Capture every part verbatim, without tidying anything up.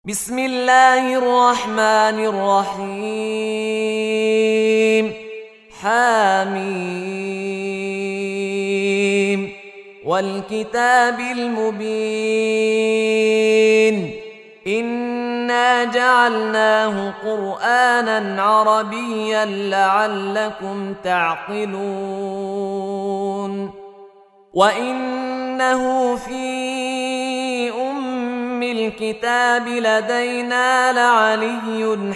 بسم الله الرحمن الرحيم حميم والكتاب المبين إنا جعلناه قرآنا عربيا لعلكم تعقلون وإنه في أم الكتاب لدينا لعلي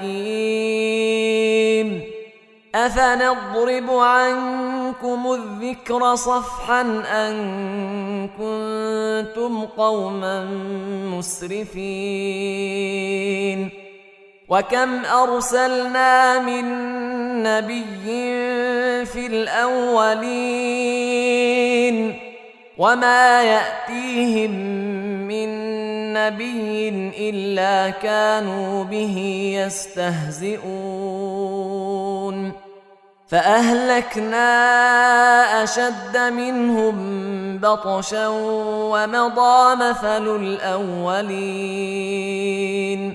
حكيم أفنضرب عنكم الذكر صفحا أن كنتم قوما مسرفين وكم أرسلنا من نبي في الأولين وما يأتيهم من نبي إلا كانوا به يستهزئون فأهلكنا أشد منهم بطشا ومضى مثل الأولين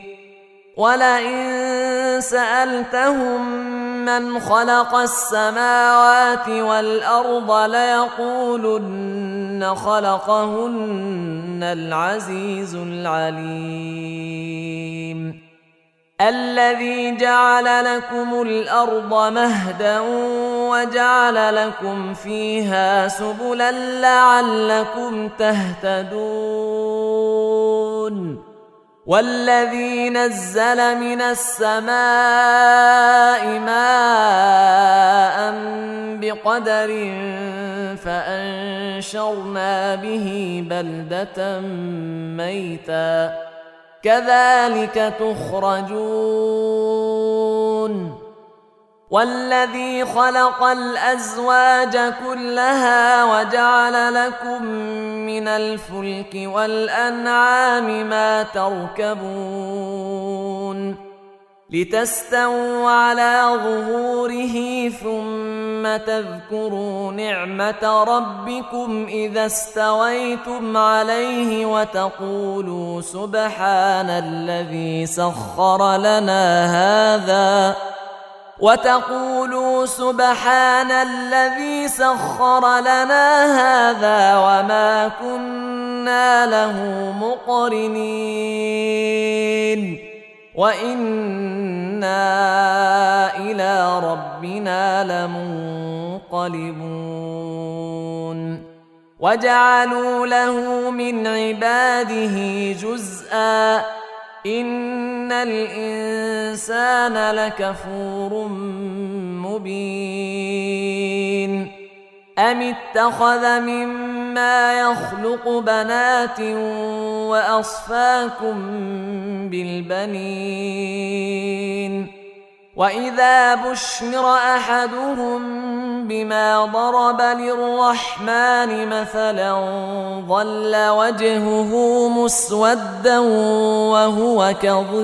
ولئن سألتهم من خلق السماوات والأرض ليقولن خلقهن العزيز العليم الذي جعل لكم الأرض مهدا وجعل لكم فيها سبلا لعلكم تهتدون والذي نزل من السماء ماء بقدر فأنشرنا به بلدة ميتا كذلك تخرجون والذي خلق الأزواج كلها وجعل لكم من الفلك والأنعام ما تركبون لتستووا على ظهوره ثم تذكروا نعمة ربكم إذا استويتم عليه وتقولوا سبحان الذي سخر لنا هذا وتقولوا سبحان الذي سخر لنا هذا وما كنا له مقرنين وإنا إلى ربنا لمنقلبون وجعلوا له من عباده جزءا إن الإنسان لكفور مبين أم اتخذ مما يخلق بنات وأصفاكم بالبنين وإذا بشر أحدهم بما ضرب للرحمن مثلا ظل وجهه مسودا وهو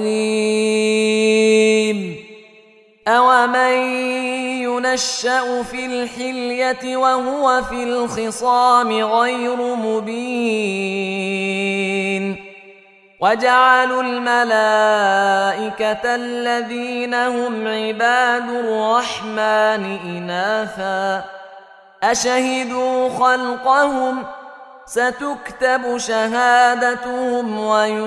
كظيم أومن ينشأ في الحلية وهو في الخصام غير مبين وجعلوا الملائكة الذين هم عباد الرحمن إناثا أشهدوا خلقهم ستكتب شهادتهم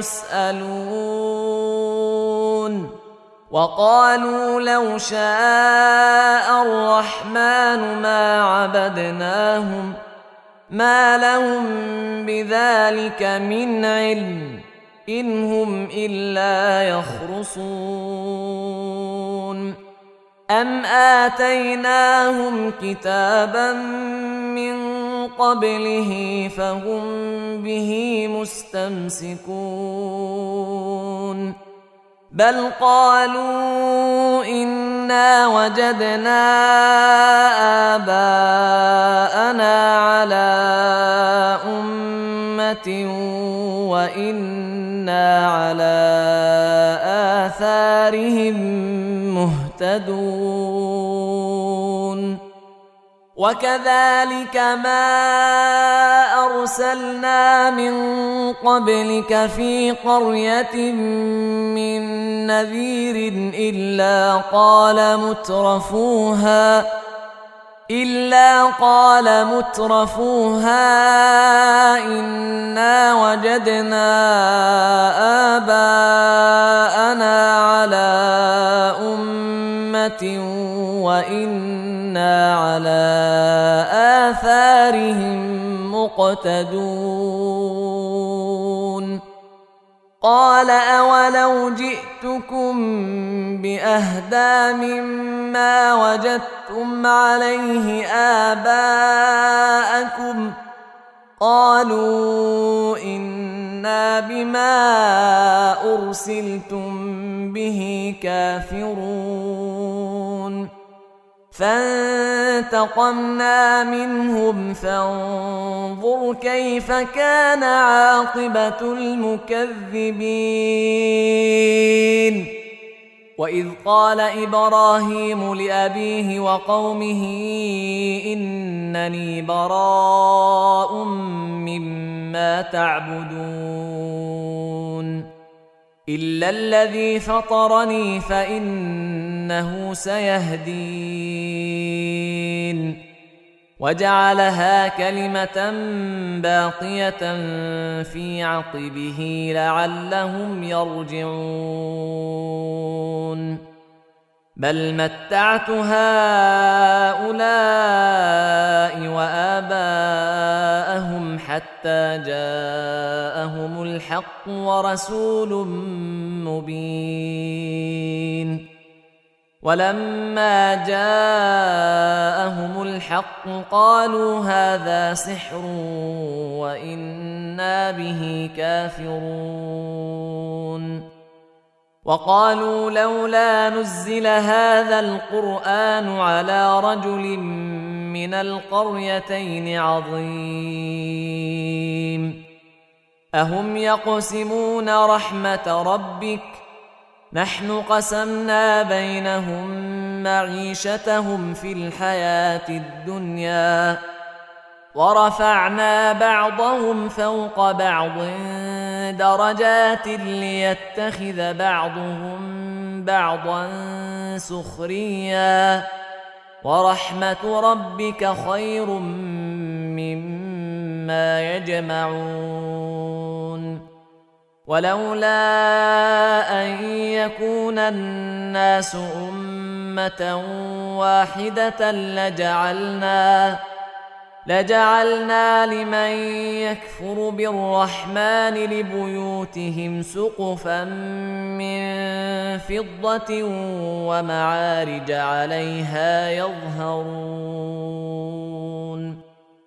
ويسألون وقالوا لو شاء الرحمن ما عبدناهم ما لهم بذلك من علم إن هم إلا يخرصون أم آتيناهم كتابا من قبله فهم به مستمسكون بل قالوا إنا وجدنا آباءنا على أمة وإنا على آثارهم مهتدون وكذلك ما أرسلنا من قبلك في قرية من نذير إلا قال مترفوها إلا قال مترفوها إنا وجدنا آباءنا على أمة وإنا على آثارهم مقتدون قال أولو جئتكم بأهدى مما وجدتم عليه آباءكم قالوا إنا بما أرسلتم به كافرون فانتقمنا منهم فانظر كيف كان عاقبة المكذبين وإذ قال إبراهيم لأبيه وقومه إنني براء مما تعبدون إلا الذي فطرني فإنه سيهدين وجعلها كلمة باقية في عقبه لعلهم يرجعون بل متعت هؤلاء وآباءهم حتى جاءهم الحق ورسول مبين ولما جاءهم الحق قالوا هذا سحر وإنا به كافرون وقالوا لولا نزل هذا القرآن على رجل من القريتين عظيم أهم يقسمون رحمة ربك نحن قسمنا بينهم معيشتهم في الحياة الدنيا ورفعنا بعضهم فوق بعض درجات ليتخذ بعضهم بعضا سخريا ورحمة ربك خير مما يجمعون ولولا أن يكون الناس أمة واحدة لجعلنا لجعلنا لمن يكفر بالرحمن لبيوتهم سقفا من فضة ومعارج عليها يظهرون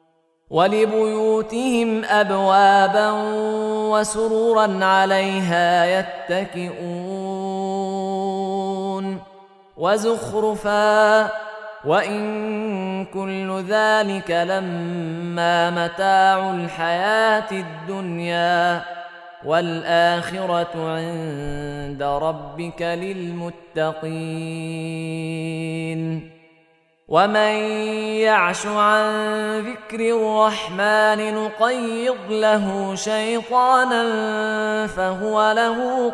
ولبيوتهم أبوابا وسررا عليها يتكئون وزخرفا وإن كل ذلك لما متاع الحياة الدنيا والآخرة عند ربك للمتقين ومن يعش عن ذكر الرحمن نقيض له شيطانا فهو له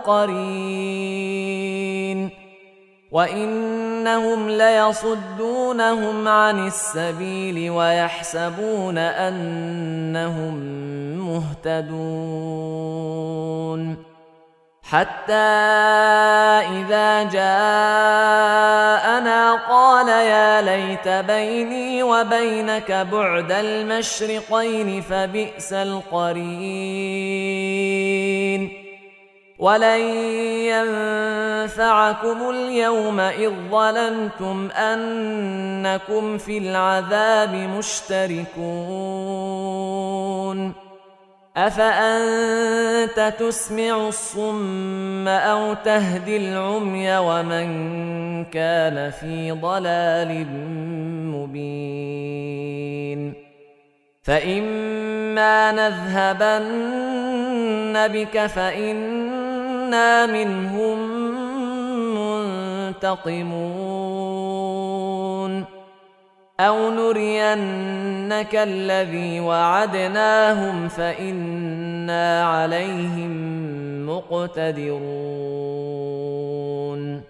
قرين وإنهم ليصدونهم عن السبيل ويحسبون أنهم مهتدون حتى إذا جاءنا قال يا ليت بيني وبينك بعد المشرقين فبئس القرين ولن ينفعكم اليوم إذ ظلمتم أنكم في العذاب مشتركون أفأنت تسمع الصم أو تهدي العمي ومن كان في ضلال مبين فإما نذهبن بك فإنا منهم منتقمون أو نرينك الذي وعدناهم فإنا عليهم مقتدرون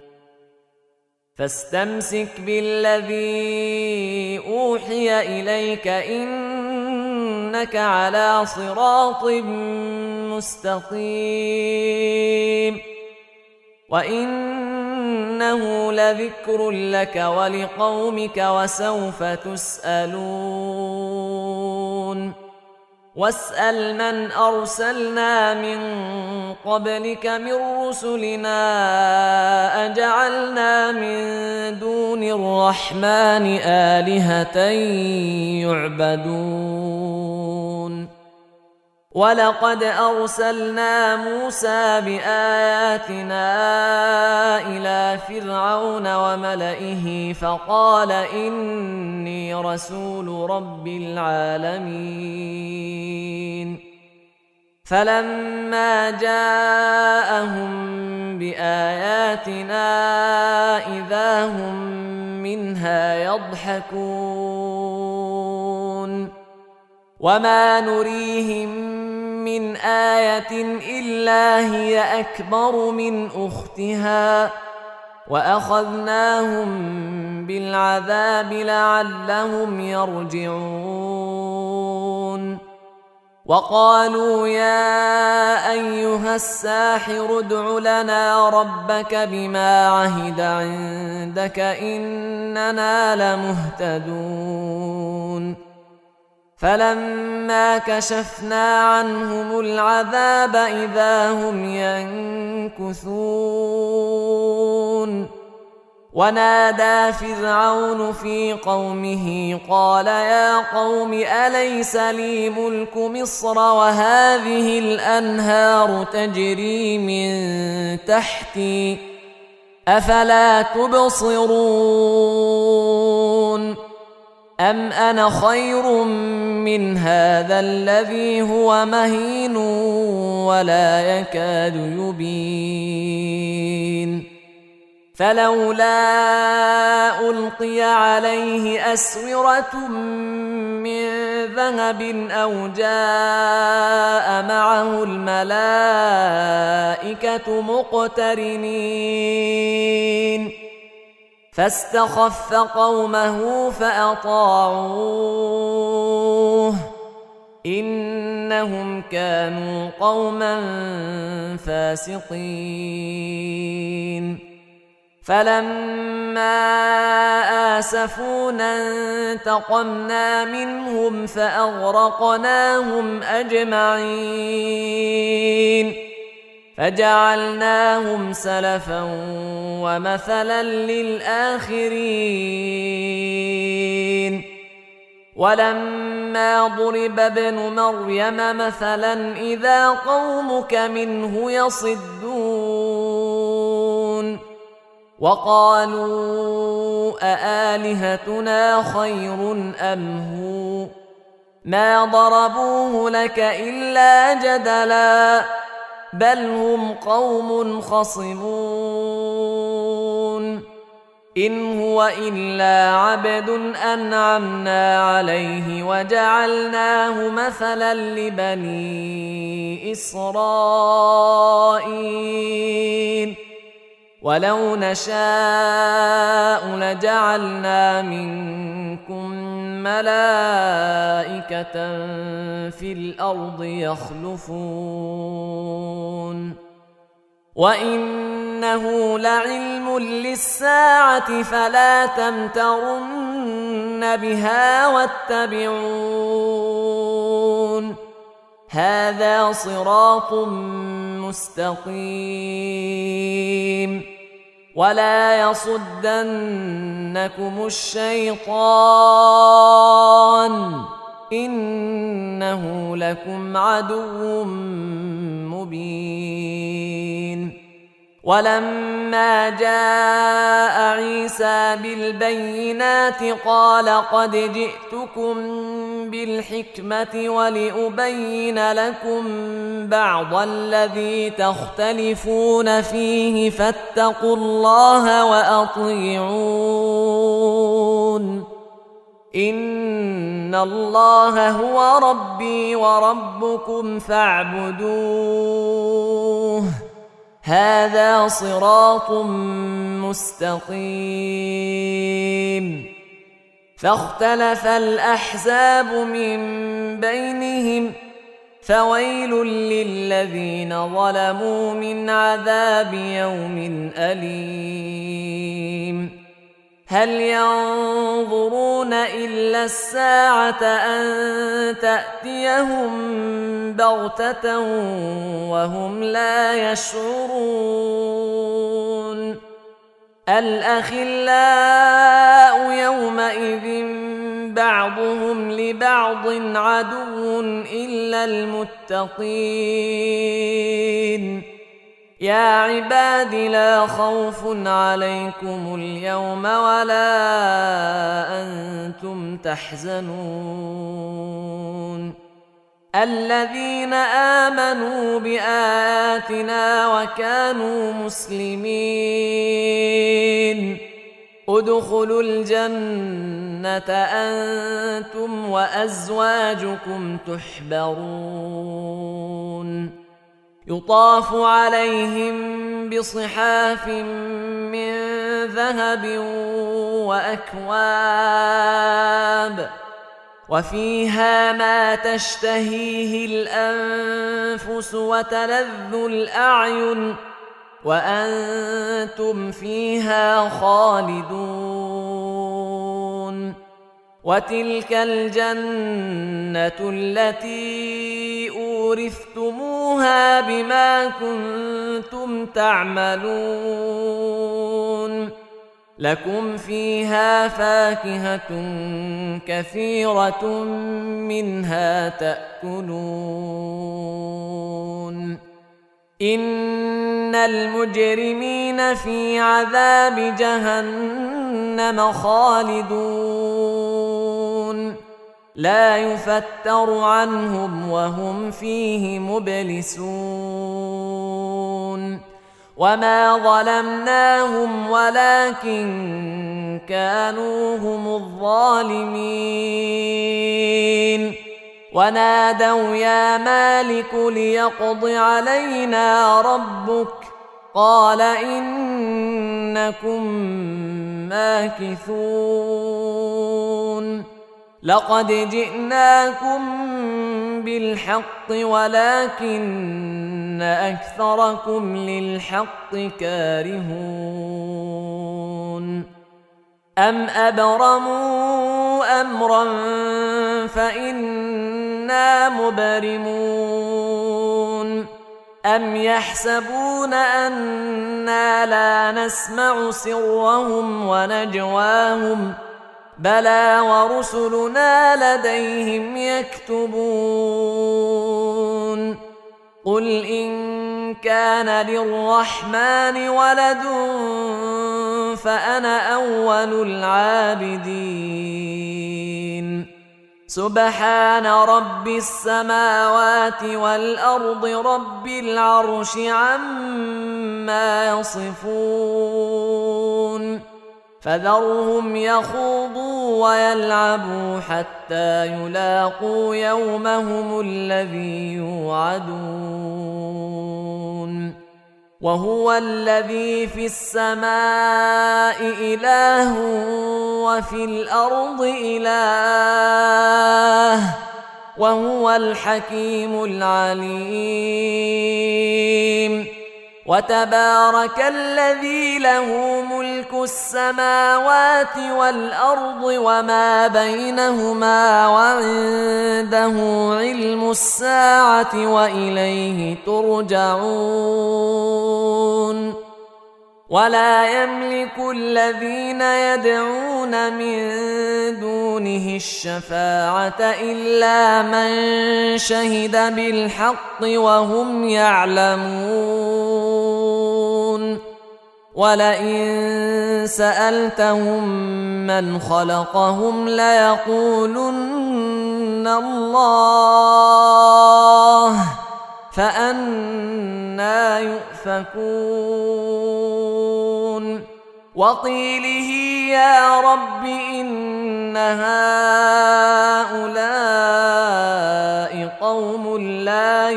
فاستمسك بالذي أوحي إليك إنك على صراط مستقيم وإنه لذكر لك ولقومك وسوف تسألون واسأل من أرسلنا من قبلك من رسلنا أجعلنا من دون الرحمن آلهة يعبدون ولقد أرسلنا موسى بآياتنا إلى فرعون وملئه فقال إني رسول رب العالمين فلما جاءهم بآياتنا إذا هم منها يضحكون وما نريهم من آية إلا هي أكبر من أختها وأخذناهم بالعذاب لعلهم يرجعون وقالوا يا أيها الساحر ادع لنا ربك بما عهد عندك إننا لمهتدون فلما كشفنا عنهم العذاب إذا هم ينكثون ونادى فرعون في قومه قال يا قوم أليس لي ملك مصر وهذه الأنهار تجري من تحتي أفلا تبصرون أم أنا خير من هذا الذي هو مهين ولا يكاد يبين فلولا ألقي عليه أسورة من ذهب أو جاء معه الملائكة مقترنين فاستخف قومه فأطاعوه إنهم كانوا قوما فاسقين فلما آسفونا انتقمنا منهم فأغرقناهم أجمعين فجعلناهم سلفا ومثلا للآخرين ولما ضرب ابن مريم مثلا إذا قومك منه يصدون وقالوا أآلهتنا خير أم هو ما ضربوه لك إلا جدلا بل هم قوم خصمون إن هو إلا عبد أنعمنا عليه وجعلناه مثلا لبني إسرائيل ولو نشاء لجعلنا منكم ملائكة في الأرض يخلفون وإنه لعلم للساعة فلا تمترن بها واتبعون هذا صراط مستقيم ولا يصدنكم الشيطان إنه لكم عدو مبين ولما جاء عيسى بالبينات قال قد جئتكم بالحكمة ولأبين لكم بعض الذي تختلفون فيه فاتقوا الله وأطيعون إن الله هو ربي وربكم فاعبدوه هذا صراط مستقيم. فاختلف الأحزاب من بينهم فويل للذين ظلموا من عذاب يوم أليم. هل ينظرون إلا الساعة أن تأتيهم بغتة وهم لا يشعرون. الأخلاء يومئذ بعضهم لبعض عدو إلا المتقين. يا عباد لا خوف عليكم اليوم ولا أنتم تحزنون الذين آمنوا بآياتنا وكانوا مسلمين ادخلوا الجنة أنتم وأزواجكم تحبرون يطاف عليهم بصحاف من ذهب وأكواب وفيها ما تشتهيه الأنفس وتلذ الأعين وأنتم فيها خالدون. وتلك الجنة التي أورثتموها بما كنتم تعملون لكم فيها فاكهة كثيرة منها تأكلون. إن المجرمين في عذاب جهنم خالدون لا يفتر عنهم وهم فيه مبلسون. وما ظلمناهم ولكن كانوا هم الظالمين. ونادوا يا مالك ليقض علينا ربك قال إنكم ماكثون. لقد جئناكم بالحق ولكن أكثركم للحق كارهون. أم أبرموا أمرا فإنا مبرمون أم يحسبون أنا لا نسمع سرهم ونجواهم بلى ورسلنا لديهم يكتبون. قل إن كان للرحمن ولد فأنا أول العابدين. سبحان رب السماوات والأرض رب العرش عما يصفون. فذرهم يخوضوا ويلعبوا حتى يلاقوا يومهم الذي يوعدون. وهو الذي في السماء إله وفي الأرض إله وهو الحكيم العليم. وتبارك الذي له ملك السماوات والأرض وما بينهما وعنده علم الساعة وإليه ترجعون. ولا يملك الذين يدعون من دونه الشفاعة إلا من شهد بالحق وهم يعلمون. ولئن سألتهم من خلقهم ليقولن الله فأنى يؤفكون. وقيله يا رب إن هؤلاء قوم لا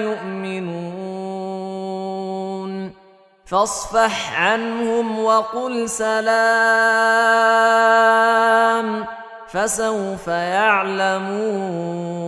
يؤمنون فاصفح عنهم وقل سلام فسوف يعلمون.